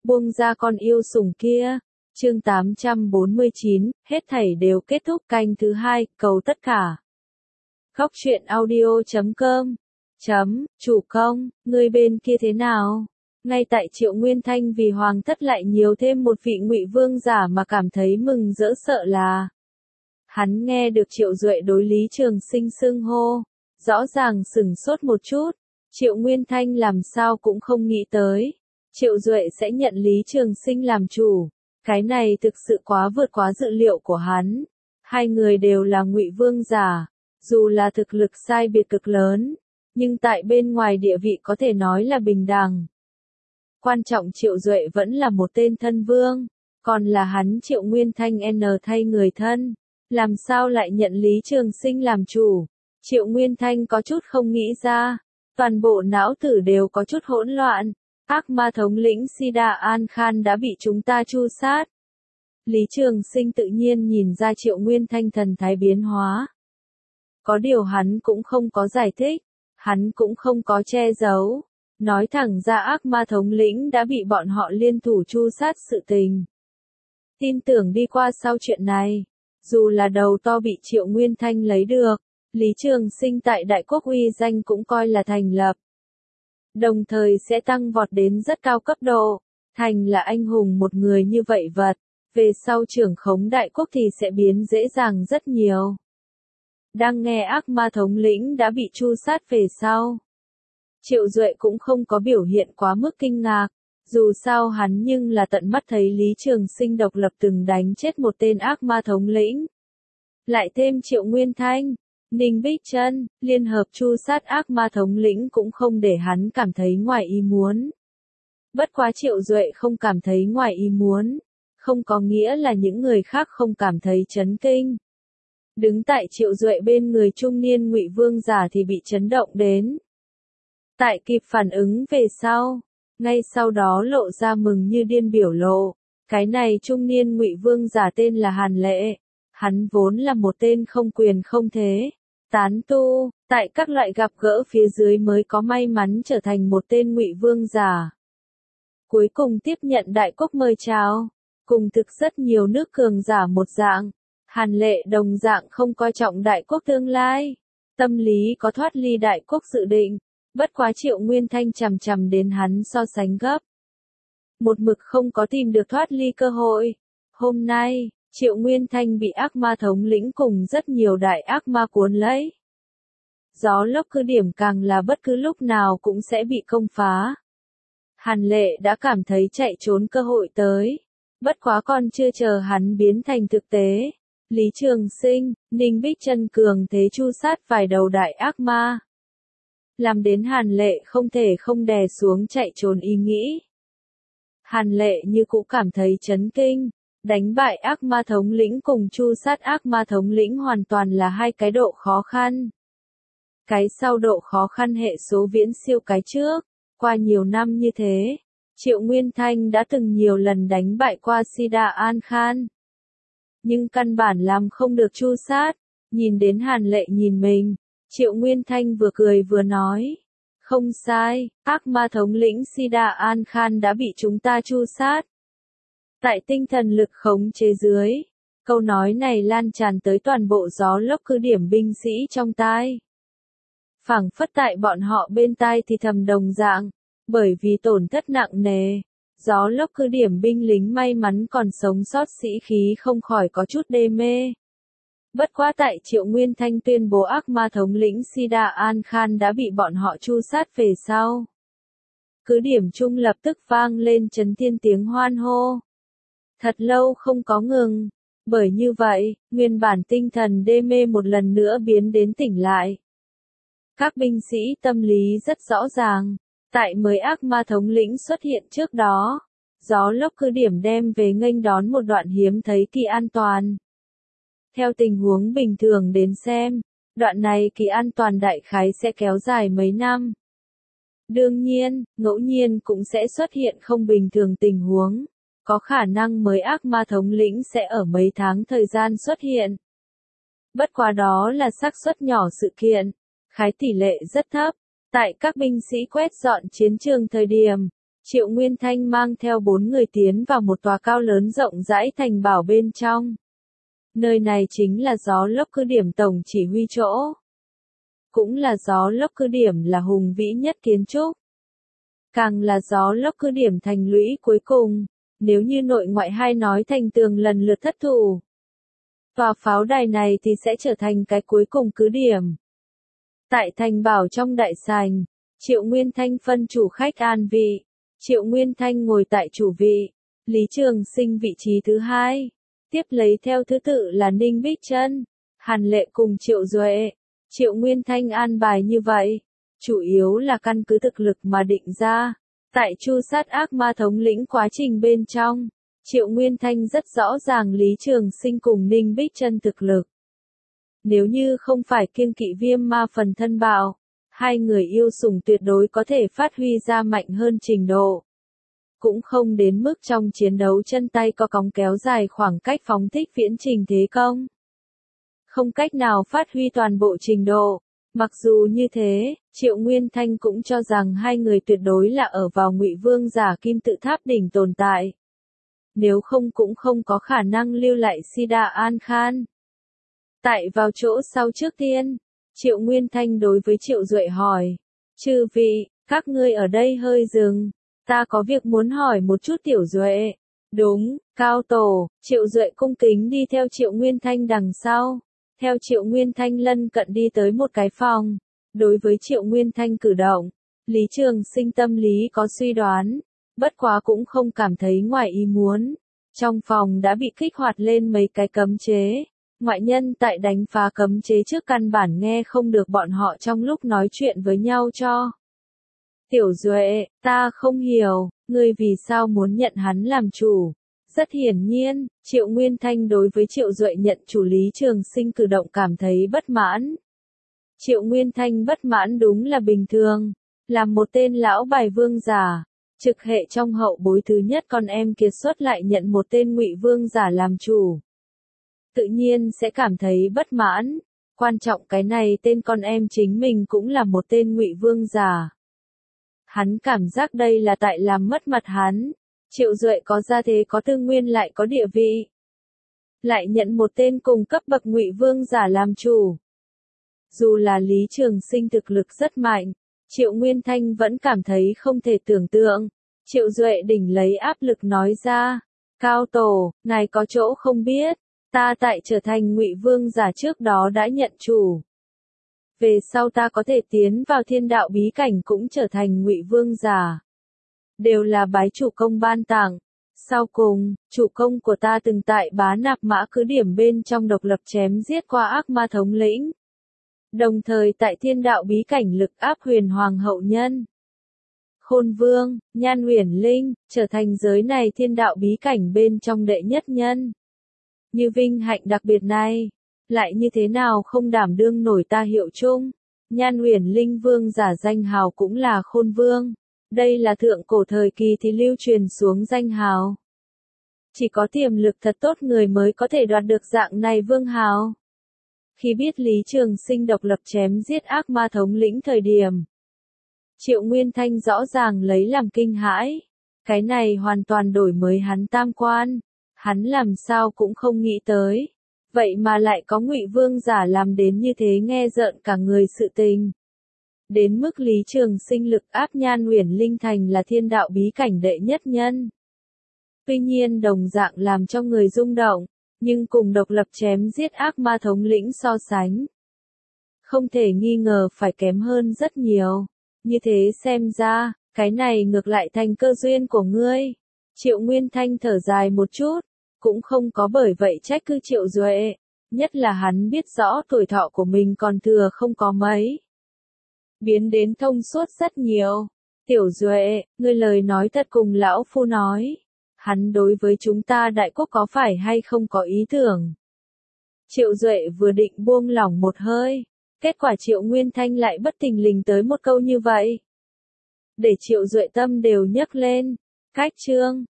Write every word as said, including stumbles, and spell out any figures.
buông ra con yêu sủng kia. Chương tám trăm bốn mươi chín, hết thảy đều kết thúc. Canh thứ hai, cầu tất cả. Góc truyện audio chấm com chấm, chủ công, người bên kia thế nào? Ngay tại Triệu Nguyên Thanh vì hoàng thất lại nhiều thêm một vị Ngụy Vương giả mà cảm thấy mừng rỡ sợ là. Hắn nghe được Triệu Duệ đối Lý Trường Sinh xưng hô, rõ ràng sửng sốt một chút. Triệu Nguyên Thanh làm sao cũng không nghĩ tới, Triệu Duệ sẽ nhận Lý Trường Sinh làm chủ. Cái này thực sự quá vượt quá dự liệu của hắn. Hai người đều là Ngụy Vương giả, dù là thực lực sai biệt cực lớn, nhưng tại bên ngoài địa vị có thể nói là bình đẳng. Quan trọng Triệu Duệ vẫn là một tên thân vương, còn là hắn Triệu Nguyên Thanh N thay người thân, làm sao lại nhận Lý Trường Sinh làm chủ? Triệu Nguyên Thanh có chút không nghĩ ra, toàn bộ não tử đều có chút hỗn loạn. Ác ma thống lĩnh Sida An Khan đã bị chúng ta tru sát. Lý Trường Sinh tự nhiên nhìn ra Triệu Nguyên Thanh thần thái biến hóa. Có điều hắn cũng không có giải thích, hắn cũng không có che giấu, nói thẳng ra ác ma thống lĩnh đã bị bọn họ liên thủ tru sát sự tình. Tin tưởng đi qua sau chuyện này, dù là đầu to bị Triệu Nguyên Thanh lấy được, Lý Trường Sinh tại Đại Quốc uy danh cũng coi là thành lập. Đồng thời sẽ tăng vọt đến rất cao cấp độ, thành là anh hùng một người như vậy vật, về sau trưởng khống Đại Quốc thì sẽ biến dễ dàng rất nhiều. Đang nghe ác ma thống lĩnh đã bị tru sát về sau. Triệu Duệ cũng không có biểu hiện quá mức kinh ngạc, dù sao hắn nhưng là tận mắt thấy Lý Trường Sinh độc lập từng đánh chết một tên ác ma thống lĩnh. Lại thêm Triệu Nguyên Thanh, Ninh Bích Trân, liên hợp tru sát ác ma thống lĩnh cũng không để hắn cảm thấy ngoài ý muốn. Bất quá Triệu Duệ không cảm thấy ngoài ý muốn, không có nghĩa là những người khác không cảm thấy chấn kinh. Đứng tại Triệu Duệ bên người trung niên Ngụy Vương giả thì bị chấn động đến. Tại kịp phản ứng về sau, ngay sau đó lộ ra mừng như điên biểu lộ. Cái này trung niên Ngụy Vương giả tên là Hàn Lệ, hắn vốn là một tên không quyền không thế. Tán tu, tại các loại gặp gỡ phía dưới mới có may mắn trở thành một tên Ngụy Vương giả. Cuối cùng tiếp nhận Đại Quốc mời chào, cùng thực rất nhiều nước cường giả một dạng, Hàn Lệ đồng dạng không coi trọng Đại Quốc tương lai, tâm lý có thoát ly Đại Quốc dự định, bất quá Triệu Nguyên Thanh chằm chằm đến hắn so sánh gấp. Một mực không có tìm được thoát ly cơ hội. Hôm nay, Triệu Nguyên Thanh bị ác ma thống lĩnh cùng rất nhiều đại ác ma cuốn lấy. Gió lốc cứ điểm càng là bất cứ lúc nào cũng sẽ bị công phá. Hàn Lệ đã cảm thấy chạy trốn cơ hội tới. Bất quá còn chưa chờ hắn biến thành thực tế. Lý Trường Sinh, Ninh Bích Trân cường thế tru sát vài đầu đại ác ma. Làm đến Hàn Lệ không thể không đè xuống chạy trốn ý nghĩ. Hàn Lệ như cũ cảm thấy chấn kinh. Đánh bại ác ma thống lĩnh cùng tru sát ác ma thống lĩnh hoàn toàn là hai cái độ khó khăn. Cái sau độ khó khăn hệ số viễn siêu cái trước. Qua nhiều năm như thế, Triệu Nguyên Thanh đã từng nhiều lần đánh bại qua Sida An Khan. Nhưng căn bản làm không được tru sát. Nhìn đến Hàn Lệ nhìn mình, Triệu Nguyên Thanh vừa cười vừa nói. Không sai, ác ma thống lĩnh Sida An Khan đã bị chúng ta tru sát. Tại tinh thần lực khống chế dưới, câu nói này lan tràn tới toàn bộ gió lốc cứ điểm binh sĩ trong tai. Phảng phất tại bọn họ bên tai thì thầm đồng dạng, bởi vì tổn thất nặng nề, gió lốc cứ điểm binh lính may mắn còn sống sót sĩ khí không khỏi có chút đê mê. Bất quá tại Triệu Nguyên Thanh tuyên bố ác ma thống lĩnh Sida An Khan đã bị bọn họ tru sát về sau. Cứ điểm chung lập tức vang lên chấn thiên tiếng hoan hô. Thật lâu không có ngừng, bởi như vậy, nguyên bản tinh thần đê mê một lần nữa biến đến tỉnh lại. Các binh sĩ tâm lý rất rõ ràng, tại mới ác ma thống lĩnh xuất hiện trước đó, gió lốc cứ điểm đem về nghênh đón một đoạn hiếm thấy kỳ an toàn. Theo tình huống bình thường đến xem, đoạn này kỳ an toàn đại khái sẽ kéo dài mấy năm. Đương nhiên, ngẫu nhiên cũng sẽ xuất hiện không bình thường tình huống. Có khả năng mới ác ma thống lĩnh sẽ ở mấy tháng thời gian xuất hiện. Bất quá đó là xác suất nhỏ sự kiện, khái tỷ lệ rất thấp. Tại các binh sĩ quét dọn chiến trường thời điểm, Triệu Nguyên Thanh mang theo bốn người tiến vào một tòa cao lớn rộng rãi thành bảo bên trong. Nơi này chính là gió lốc cứ điểm tổng chỉ huy chỗ. Cũng là gió lốc cứ điểm là hùng vĩ nhất kiến trúc. Càng là gió lốc cứ điểm thành lũy cuối cùng, nếu như nội ngoại hai nói thành tường lần lượt thất thủ. Tòa pháo đài này thì sẽ trở thành cái cuối cùng cứ điểm. Tại thành bảo trong đại sảnh, Triệu Nguyên Thanh phân chủ khách an vị. Triệu Nguyên Thanh ngồi tại chủ vị, Lý Trường Sinh vị trí thứ hai. Tiếp lấy theo thứ tự là Ninh Bích Trân, Hàn Lệ cùng Triệu Duệ. Triệu Nguyên Thanh an bài như vậy, chủ yếu là căn cứ thực lực mà định ra. Tại chu sát ác ma thống lĩnh quá trình bên trong, Triệu Nguyên Thanh rất rõ ràng Lý Trường Sinh cùng Ninh Bích Trân thực lực. Nếu như không phải kiêng kỵ viêm ma phần thân bạo, hai người yêu sủng tuyệt đối có thể phát huy ra mạnh hơn trình độ. Cũng không đến mức trong chiến đấu chân tay co cóng kéo dài khoảng cách phóng thích viễn trình thế công. Không cách nào phát huy toàn bộ trình độ. Mặc dù như thế, Triệu Nguyên Thanh cũng cho rằng hai người tuyệt đối là ở vào Ngụy Vương giả kim tự tháp đỉnh tồn tại. Nếu không cũng không có khả năng lưu lại Sida An Khan. Tại vào chỗ sau trước tiên, Triệu Nguyên Thanh đối với Triệu Duệ hỏi. Chư vị, các ngươi ở đây hơi dừng. Ta có việc muốn hỏi một chút Tiểu Duệ. Đúng, Cao Tổ, Triệu Duệ cung kính đi theo Triệu Nguyên Thanh đằng sau. Theo Triệu Nguyên Thanh lân cận đi tới một cái phòng. Đối với Triệu Nguyên Thanh cử động, Lý Trường Sinh tâm lý có suy đoán. Bất quá cũng không cảm thấy ngoài ý muốn. Trong phòng đã bị kích hoạt lên mấy cái cấm chế. Ngoại nhân tại đánh phá cấm chế trước căn bản nghe không được bọn họ trong lúc nói chuyện với nhau cho. Tiểu Duệ, ta không hiểu, ngươi vì sao muốn nhận hắn làm chủ. Rất hiển nhiên, Triệu Nguyên Thanh đối với Triệu Duệ nhận chủ Lý Trường Sinh cử động cảm thấy bất mãn. Triệu Nguyên Thanh bất mãn đúng là bình thường, là một tên lão bài vương giả, trực hệ trong hậu bối thứ nhất con em kiệt xuất lại nhận một tên Ngụy Vương giả làm chủ. Tự nhiên sẽ cảm thấy bất mãn, quan trọng cái này tên con em chính mình cũng là một tên Ngụy Vương giả. Hắn cảm giác đây là tại làm mất mặt hắn. Triệu Duệ có gia thế có tư nguyên lại có địa vị. Lại nhận một tên cùng cấp bậc Ngụy Vương giả làm chủ. Dù là Lý Trường Sinh thực lực rất mạnh, Triệu Nguyên Thanh vẫn cảm thấy không thể tưởng tượng. Triệu Duệ đỉnh lấy áp lực nói ra. Cao Tổ, ngài có chỗ không biết. Ta tại trở thành Ngụy Vương giả trước đó đã nhận chủ. Về sau ta có thể tiến vào thiên đạo bí cảnh cũng trở thành Ngụy Vương giả. Đều là bái chủ công ban tặng. Sau cùng, chủ công của ta từng tại Bá Nạp Mã cứ điểm bên trong độc lập chém giết qua ác ma thống lĩnh. Đồng thời tại thiên đạo bí cảnh lực áp huyền hoàng hậu nhân. Khôn Vương, Nhan Huyền Linh, trở thành giới này thiên đạo bí cảnh bên trong đệ nhất nhân. Như vinh hạnh đặc biệt này, lại như thế nào không đảm đương nổi ta hiệu chung. Nhan Huyền Linh Vương giả danh hào cũng là Khôn Vương. Đây là thượng cổ thời kỳ thì lưu truyền xuống danh hào. Chỉ có tiềm lực thật tốt người mới có thể đoạt được dạng này vương hào. Khi biết Lý Trường Sinh độc lập chém giết ác ma thống lĩnh thời điểm, Triệu Nguyên Thanh rõ ràng lấy làm kinh hãi. Cái này hoàn toàn đổi mới hắn tam quan. Hắn làm sao cũng không nghĩ tới. Vậy mà lại có Ngụy Vương giả làm đến như thế nghe rợn cả người sự tình. Đến mức Lý Trường Sinh lực áp Nhan Huyền Linh thành là thiên đạo bí cảnh đệ nhất nhân. Tuy nhiên đồng dạng làm cho người rung động, nhưng cùng độc lập chém giết ác ma thống lĩnh so sánh. Không thể nghi ngờ phải kém hơn rất nhiều. Như thế xem ra, cái này ngược lại thành cơ duyên của ngươi. Triệu Nguyên Thanh thở dài một chút, cũng không có bởi vậy trách cứ Triệu Duệ. Nhất là hắn biết rõ tuổi thọ của mình còn thừa không có mấy. Biến đến thông suốt rất nhiều. Tiểu Duệ, ngươi lời nói thật cùng lão phu nói. Hắn đối với chúng ta đại quốc có phải hay không có ý tưởng. Triệu Duệ vừa định buông lỏng một hơi. Kết quả Triệu Nguyên Thanh lại bất thình lình tới một câu như vậy. Để Triệu Duệ tâm đều nhấc lên. Cách chương,